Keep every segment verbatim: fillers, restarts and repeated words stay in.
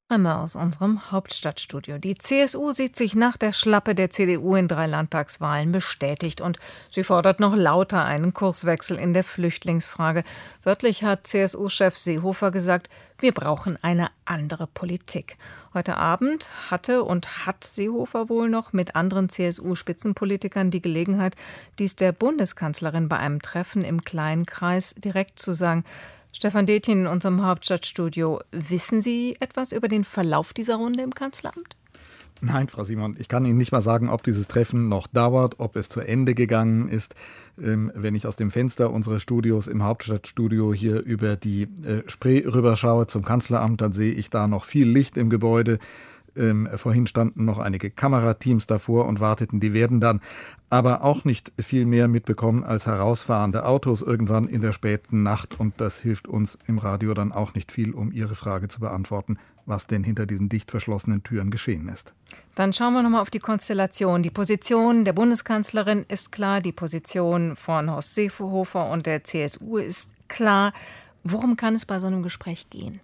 Einmal aus unserem Hauptstadtstudio. Die C S U sieht sich nach der Schlappe der C D U in drei Landtagswahlen bestätigt und sie fordert noch lauter einen Kurswechsel in der Flüchtlingsfrage. Wörtlich hat C S U-Chef Seehofer gesagt, wir brauchen eine andere Politik. Heute Abend hatte und hat Seehofer wohl noch mit anderen C S U-Spitzenpolitikern die Gelegenheit, dies der Bundeskanzlerin bei einem Treffen im kleinen Kreis direkt zu sagen. Stefan Detjen in unserem Hauptstadtstudio. Wissen Sie etwas über den Verlauf dieser Runde im Kanzleramt? Nein, Frau Simon, ich kann Ihnen nicht mal sagen, ob dieses Treffen noch dauert, ob es zu Ende gegangen ist. Ähm, wenn ich aus dem Fenster unseres Studios im Hauptstadtstudio hier über die äh, Spree rüberschaue zum Kanzleramt, dann sehe ich da noch viel Licht im Gebäude. Ähm, vorhin standen noch einige Kamerateams davor und warteten. Die werden dann aber auch nicht viel mehr mitbekommen als herausfahrende Autos irgendwann in der späten Nacht. Und das hilft uns im Radio dann auch nicht viel, um Ihre Frage zu beantworten, was denn hinter diesen dicht verschlossenen Türen geschehen ist. Dann schauen wir nochmal auf die Konstellation. Die Position der Bundeskanzlerin ist klar, die Position von Horst Seehofer und der C S U ist klar. Worum kann es bei so einem Gespräch gehen?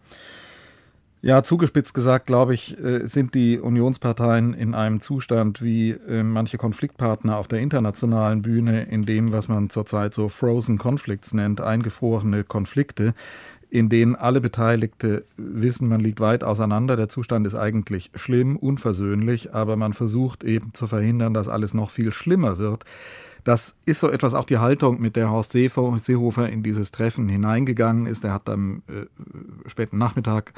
Ja, zugespitzt gesagt, glaube ich, sind die Unionsparteien in einem Zustand wie manche Konfliktpartner auf der internationalen Bühne, in dem, was man zurzeit so Frozen Conflicts nennt, eingefrorene Konflikte, in denen alle Beteiligte wissen, man liegt weit auseinander. Der Zustand ist eigentlich schlimm, unversöhnlich, aber man versucht eben zu verhindern, dass alles noch viel schlimmer wird. Das ist so etwas auch die Haltung, mit der Horst Seehofer in dieses Treffen hineingegangen ist. Er hat am äh, späten Nachmittag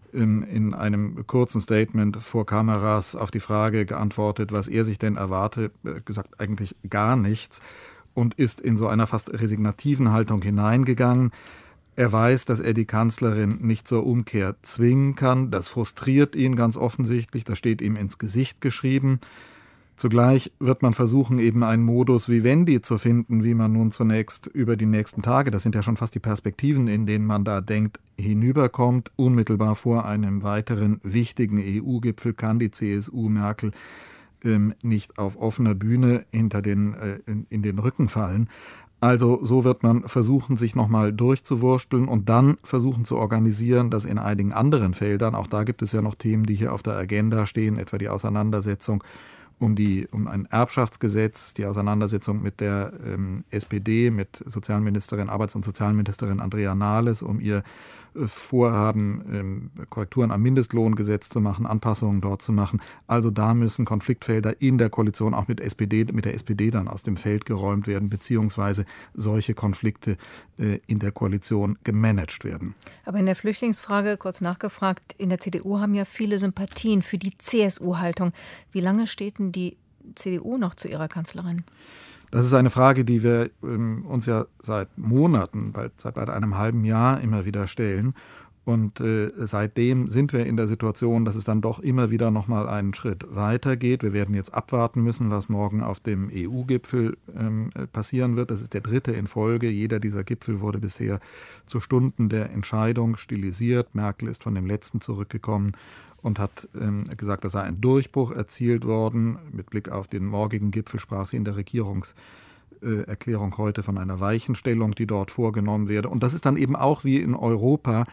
in einem kurzen Statement vor Kameras auf die Frage geantwortet, was er sich denn erwarte, gesagt eigentlich gar nichts und ist in so einer fast resignativen Haltung hineingegangen. Er weiß, dass er die Kanzlerin nicht zur Umkehr zwingen kann. Das frustriert ihn ganz offensichtlich, das steht ihm ins Gesicht geschrieben. Zugleich wird man versuchen, eben einen Modus vivendi zu finden, wie man nun zunächst über die nächsten Tage, das sind ja schon fast die Perspektiven, in denen man da denkt, hinüberkommt. Unmittelbar vor einem weiteren wichtigen E U-Gipfel kann die C S U Merkel ähm, nicht auf offener Bühne hinter den, äh, in, in den Rücken fallen. Also so wird man versuchen, sich nochmal durchzuwursteln und dann versuchen zu organisieren, dass in einigen anderen Feldern, auch da gibt es ja noch Themen, die hier auf der Agenda stehen, etwa die Auseinandersetzung um die um ein Erbschaftsgesetz, die Auseinandersetzung mit der ähm, S P D, mit Sozialministerin, Arbeits- und Sozialministerin Andrea Nahles, um ihr äh, Vorhaben, ähm, Korrekturen am Mindestlohngesetz zu machen, Anpassungen dort zu machen. Also da müssen Konfliktfelder in der Koalition auch mit S P D, mit der S P D dann aus dem Feld geräumt werden, beziehungsweise solche Konflikte äh, in der Koalition gemanagt werden. Aber in der Flüchtlingsfrage, kurz nachgefragt, in der C D U haben ja viele Sympathien für die C S U-Haltung. Wie lange steht denn die C D U noch zu ihrer Kanzlerin? Das ist eine Frage, die wir ähm, uns ja seit Monaten, bald, seit bald einem halben Jahr immer wieder stellen. Und äh, seitdem sind wir in der Situation, dass es dann doch immer wieder noch mal einen Schritt weitergeht. Wir werden jetzt abwarten müssen, was morgen auf dem E U-Gipfel ähm, passieren wird. Das ist der dritte in Folge. Jeder dieser Gipfel wurde bisher zu Stunden der Entscheidung stilisiert. Merkel ist von dem letzten zurückgekommen und hat ähm, gesagt, da sei ein Durchbruch erzielt worden. Mit Blick auf den morgigen Gipfel sprach sie in der Regierungserklärung heute von einer Weichenstellung, die dort vorgenommen werde. Und das ist dann eben auch wie in Europa.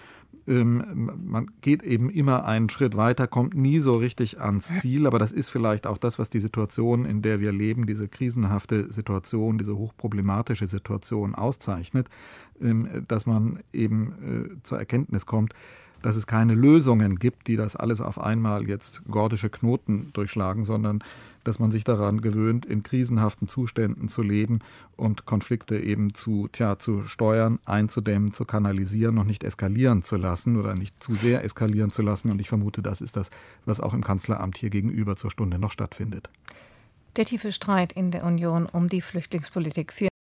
Ähm, man geht eben immer einen Schritt weiter, kommt nie so richtig ans Ziel. Aber das ist vielleicht auch das, was die Situation, in der wir leben, diese krisenhafte Situation, diese hochproblematische Situation auszeichnet, ähm, dass man eben äh, zur Erkenntnis kommt, dass es keine Lösungen gibt, die das alles auf einmal jetzt gordische Knoten durchschlagen, sondern dass man sich daran gewöhnt, in krisenhaften Zuständen zu leben und Konflikte eben zu, tja, zu steuern, einzudämmen, zu kanalisieren und nicht eskalieren zu lassen oder nicht zu sehr eskalieren zu lassen. Und ich vermute, das ist das, was auch im Kanzleramt hier gegenüber zur Stunde noch stattfindet. Der tiefe Streit in der Union um die Flüchtlingspolitik.